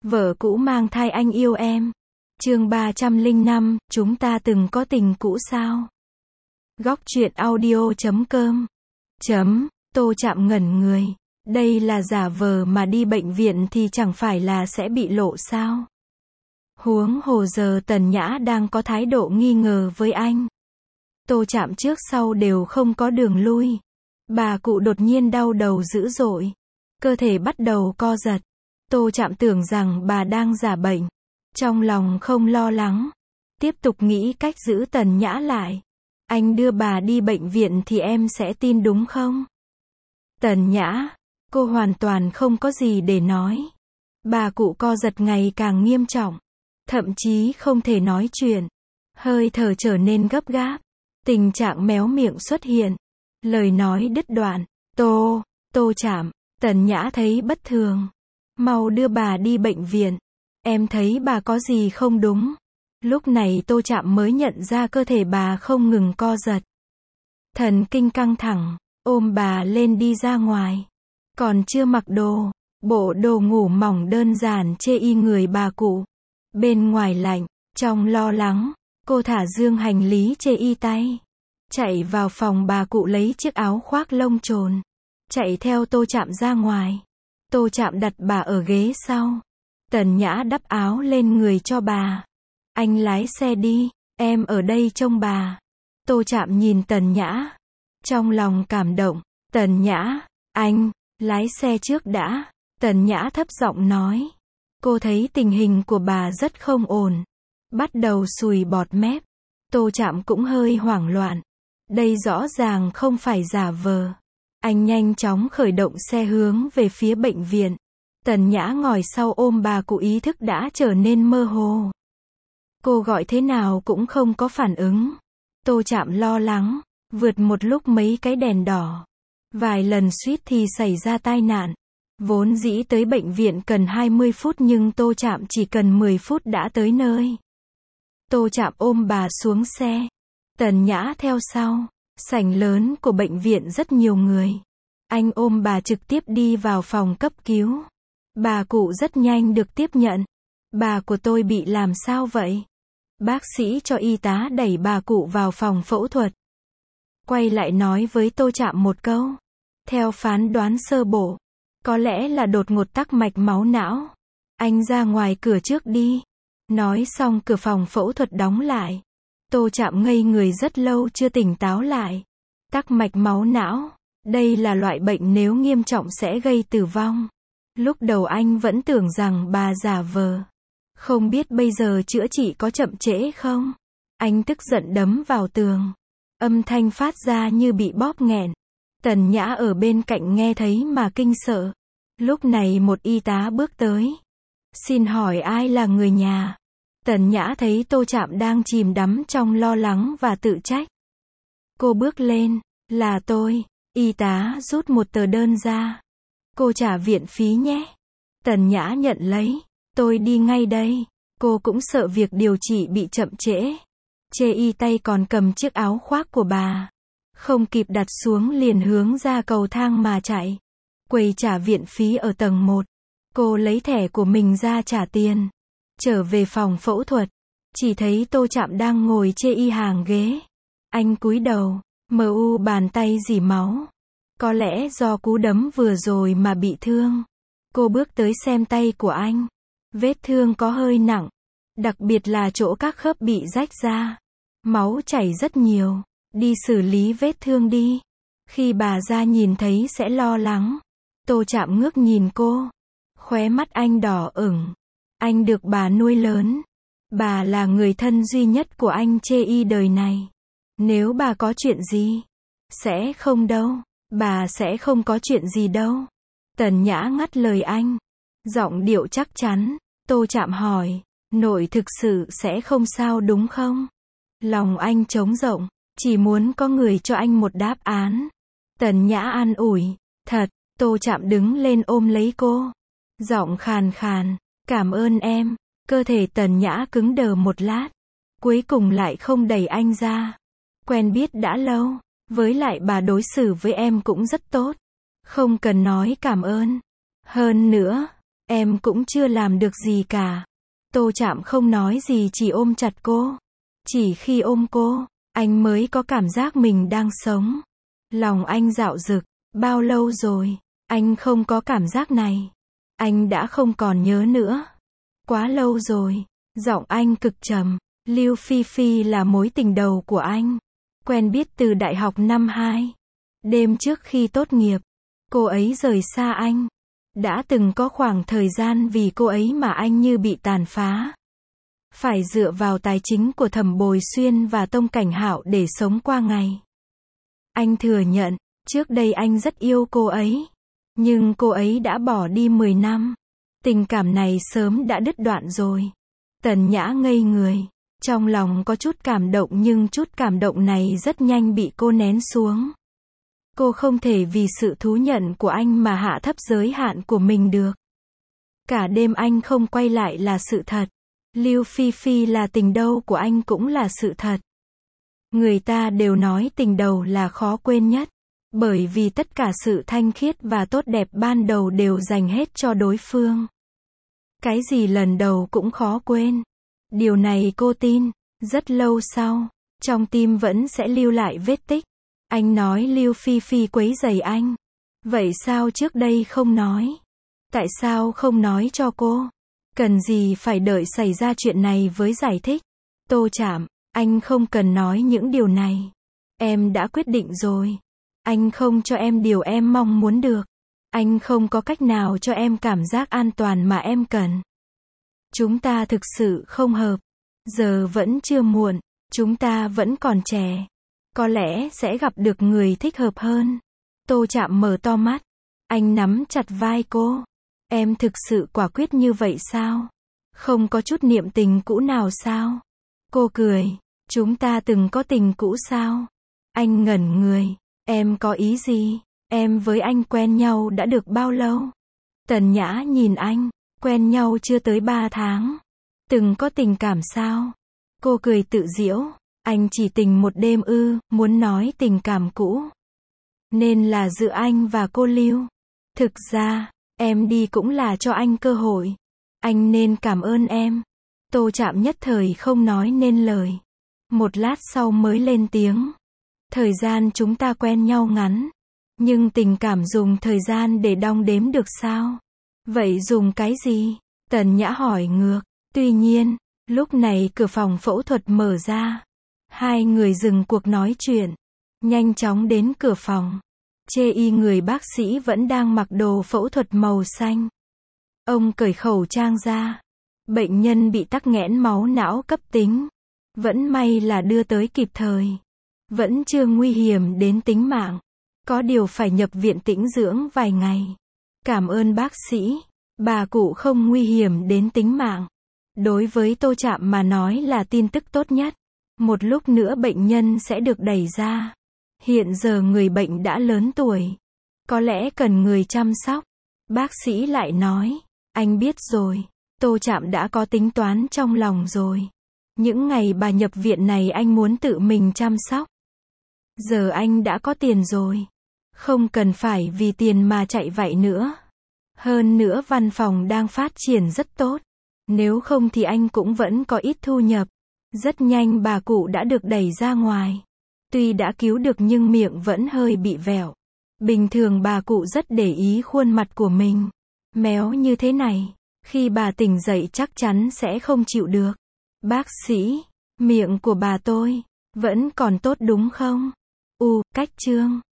Vợ cũ mang thai anh yêu em. Chương 305, chúng ta từng có tình cũ sao? Góc truyện audio.com. Tô Trạm ngẩn người. Đây là giả vờ mà đi bệnh viện thì chẳng phải là sẽ bị lộ sao? Huống hồ giờ Tần Nhã đang có thái độ nghi ngờ với anh. Tô Trạm trước sau đều không có đường lui. Bà cụ đột nhiên đau đầu dữ dội. Cơ thể bắt đầu co giật. Tô Trạm tưởng rằng bà đang giả bệnh. Trong lòng không lo lắng. Tiếp tục nghĩ cách giữ Tần Nhã lại. Anh đưa bà đi bệnh viện thì em sẽ tin đúng không? Tần Nhã, cô hoàn toàn không có gì để nói. Bà cụ co giật ngày càng nghiêm trọng. Thậm chí không thể nói chuyện. Hơi thở trở nên gấp gáp. Tình trạng méo miệng xuất hiện. Lời nói đứt đoạn. Tô Trạm, Tần Nhã thấy bất thường. Mau đưa bà đi bệnh viện. Em thấy bà có gì không đúng. Lúc này Tô Trạm mới nhận ra cơ thể bà không ngừng co giật. Thần kinh căng thẳng, ôm bà lên đi ra ngoài. Còn chưa mặc đồ, bộ đồ ngủ mỏng đơn giản chê y người bà cụ. Bên ngoài lạnh, trong lo lắng, cô thả dương hành lý chê y tay. Chạy vào phòng bà cụ lấy chiếc áo khoác lông trồn. Chạy theo Tô Trạm ra ngoài. Tô Trạm đặt bà ở ghế sau. Tần Nhã đắp áo lên người cho bà. Anh lái xe đi, em ở đây trông bà. Tô Trạm nhìn Tần Nhã. Trong lòng cảm động. Tần Nhã, anh, lái xe trước đã. Tần Nhã thấp giọng nói. Cô thấy tình hình của bà rất không ổn. Bắt đầu sùi bọt mép. Tô Trạm cũng hơi hoảng loạn. Đây rõ ràng không phải giả vờ. Anh nhanh chóng khởi động xe hướng về phía bệnh viện. Tần Nhã ngồi sau ôm bà cụ, ý thức đã trở nên mơ hồ. Cô gọi thế nào cũng không có phản ứng. Tô Trạm lo lắng, vượt một lúc mấy cái đèn đỏ. Vài lần suýt thì xảy ra tai nạn. Vốn dĩ tới bệnh viện cần 20 phút nhưng Tô Trạm chỉ cần 10 phút đã tới nơi. Tô Trạm ôm bà xuống xe. Tần Nhã theo sau. Sảnh lớn của bệnh viện rất nhiều người. Anh ôm bà trực tiếp đi vào phòng cấp cứu. Bà cụ rất nhanh được tiếp nhận. Bà của tôi bị làm sao vậy? Bác sĩ cho y tá đẩy bà cụ vào phòng phẫu thuật. Quay lại nói với Tô Trạm một câu. Theo phán đoán sơ bộ, có lẽ là đột ngột tắc mạch máu não. Anh ra ngoài cửa trước đi. Nói xong cửa phòng phẫu thuật đóng lại. Tô Trạm ngây người rất lâu chưa tỉnh táo lại. Tắc mạch máu não. Đây là loại bệnh nếu nghiêm trọng sẽ gây tử vong. Lúc đầu anh vẫn tưởng rằng bà giả vờ. Không biết bây giờ chữa trị có chậm trễ không? Anh tức giận đấm vào tường. Âm thanh phát ra như bị bóp nghẹn. Tần Nhã ở bên cạnh nghe thấy mà kinh sợ. Lúc này một y tá bước tới. Xin hỏi ai là người nhà? Tần Nhã thấy Tô Trạm đang chìm đắm trong lo lắng và tự trách. Cô bước lên. Là tôi. Y tá rút một tờ đơn ra. Cô trả viện phí nhé. Tần Nhã nhận lấy. Tôi đi ngay đây. Cô cũng sợ việc điều trị bị chậm trễ. Chê y tay còn cầm chiếc áo khoác của bà. Không kịp đặt xuống liền hướng ra cầu thang mà chạy. Quầy trả viện phí ở tầng 1. Cô lấy thẻ của mình ra trả tiền. Trở về phòng phẫu thuật. Chỉ thấy Tô Trạm đang ngồi chê y hàng ghế. Anh cúi đầu. Bàn tay rỉ máu. Có lẽ do cú đấm vừa rồi mà bị thương. Cô bước tới xem tay của anh. Vết thương có hơi nặng. Đặc biệt là chỗ các khớp bị rách ra. Máu chảy rất nhiều. Đi xử lý vết thương đi. Khi bà ra nhìn thấy sẽ lo lắng. Tô Trạm ngước nhìn cô. Khóe mắt anh đỏ ửng. Anh được bà nuôi lớn. Bà là người thân duy nhất của anh chê y đời này. Nếu bà có chuyện gì? Sẽ không đâu. Bà sẽ không có chuyện gì đâu. Tần Nhã ngắt lời anh. Giọng điệu chắc chắn. Tô Trạm hỏi. Nội thực sự sẽ không sao đúng không? Lòng anh trống rộng. Chỉ muốn có người cho anh một đáp án. Tần Nhã an ủi. Thật. Tô Trạm đứng lên ôm lấy cô. Giọng khàn khàn. Cảm ơn em. Cơ thể Tần Nhã cứng đờ một lát. Cuối cùng lại không đẩy anh ra. Quen biết đã lâu. Với lại bà đối xử với em cũng rất tốt. Không cần nói cảm ơn. Hơn nữa, Em cũng chưa làm được gì cả. Tô Trạm không nói gì, chỉ ôm chặt cô. Chỉ khi ôm cô, anh mới có cảm giác mình đang sống. Lòng anh dạo dực. Bao lâu rồi, anh không có cảm giác này. Anh đã không còn nhớ nữa. Quá lâu rồi. Giọng anh cực trầm. Lưu Phi Phi là mối tình đầu của anh. Quen biết từ đại học năm 2. Đêm trước khi tốt nghiệp, cô ấy rời xa anh. Đã từng có khoảng thời gian vì cô ấy mà anh như bị tàn phá. Phải dựa vào tài chính của Thẩm Bồi Xuyên và Tông Cảnh Hạo để sống qua ngày. Anh thừa nhận, trước đây anh rất yêu cô ấy. Nhưng cô ấy đã bỏ đi 10 năm. Tình cảm này sớm đã đứt đoạn rồi. Tần Nhã ngây người. Trong lòng có chút cảm động, nhưng chút cảm động này rất nhanh bị cô nén xuống. Cô không thể vì sự thú nhận của anh mà hạ thấp giới hạn của mình được. Cả đêm anh không quay lại là sự thật. Lưu Phi Phi là tình đầu của anh cũng là sự thật. Người ta đều nói tình đầu là khó quên nhất. Bởi vì tất cả sự thanh khiết và tốt đẹp ban đầu đều dành hết cho đối phương. Cái gì lần đầu cũng khó quên. Điều này cô tin. Rất lâu sau, trong tim vẫn sẽ lưu lại vết tích. Anh nói Lưu Phi Phi quấy rầy anh. Vậy sao trước đây không nói? Tại sao không nói cho cô? Cần gì phải đợi xảy ra chuyện này với giải thích? Tô Trạm, anh không cần nói những điều này. Em đã quyết định rồi. Anh không cho em điều em mong muốn được. Anh không có cách nào cho em cảm giác an toàn mà em cần. Chúng ta thực sự không hợp. Giờ vẫn chưa muộn. Chúng ta vẫn còn trẻ. Có lẽ sẽ gặp được người thích hợp hơn. Tô Trạm mở to mắt. Anh nắm chặt vai cô. Em thực sự quả quyết như vậy sao? Không có chút niệm tình cũ nào sao? Cô cười. Chúng ta từng có tình cũ sao? Anh ngẩn người. Em có ý gì? Em với anh quen nhau đã được bao lâu? Tần Nhã nhìn anh. Quen nhau chưa tới 3 tháng. Từng có tình cảm sao? Cô cười tự giễu. Anh chỉ tình một đêm ư? Muốn nói tình cảm cũ. Nên là giữa anh và cô Lưu. Thực ra, em đi cũng là cho anh cơ hội. Anh nên cảm ơn em. Tô Trạm nhất thời không nói nên lời. Một lát sau mới lên tiếng. Thời gian chúng ta quen nhau ngắn. Nhưng tình cảm dùng thời gian để đong đếm được sao? Vậy dùng cái gì? Tần Nhã hỏi ngược. Tuy nhiên, lúc này cửa phòng phẫu thuật mở ra. Hai người dừng cuộc nói chuyện. Nhanh chóng đến cửa phòng. Chê y người bác sĩ vẫn đang mặc đồ phẫu thuật màu xanh. Ông cởi khẩu trang ra. Bệnh nhân bị tắc nghẽn máu não cấp tính. Vẫn may là đưa tới kịp thời. Vẫn chưa nguy hiểm đến tính mạng. Có điều phải nhập viện tĩnh dưỡng vài ngày. Cảm ơn bác sĩ. Bà cụ không nguy hiểm đến tính mạng. Đối với Tô Trạm mà nói là tin tức tốt nhất. Một lúc nữa bệnh nhân sẽ được đẩy ra. Hiện giờ người bệnh đã lớn tuổi. Có lẽ cần người chăm sóc. Bác sĩ lại nói. Anh biết rồi. Tô Trạm đã có tính toán trong lòng rồi. Những ngày bà nhập viện này anh muốn tự mình chăm sóc. Giờ anh đã có tiền rồi. Không cần phải vì tiền mà chạy vậy nữa. Hơn nữa văn phòng đang phát triển rất tốt. Nếu không thì anh cũng vẫn có ít thu nhập. Rất nhanh bà cụ đã được đẩy ra ngoài. Tuy đã cứu được nhưng miệng vẫn hơi bị vẹo. Bình thường bà cụ rất để ý khuôn mặt của mình. Méo như thế này, khi bà tỉnh dậy chắc chắn sẽ không chịu được. Bác sĩ, miệng của bà tôi vẫn còn tốt đúng không? Cách chương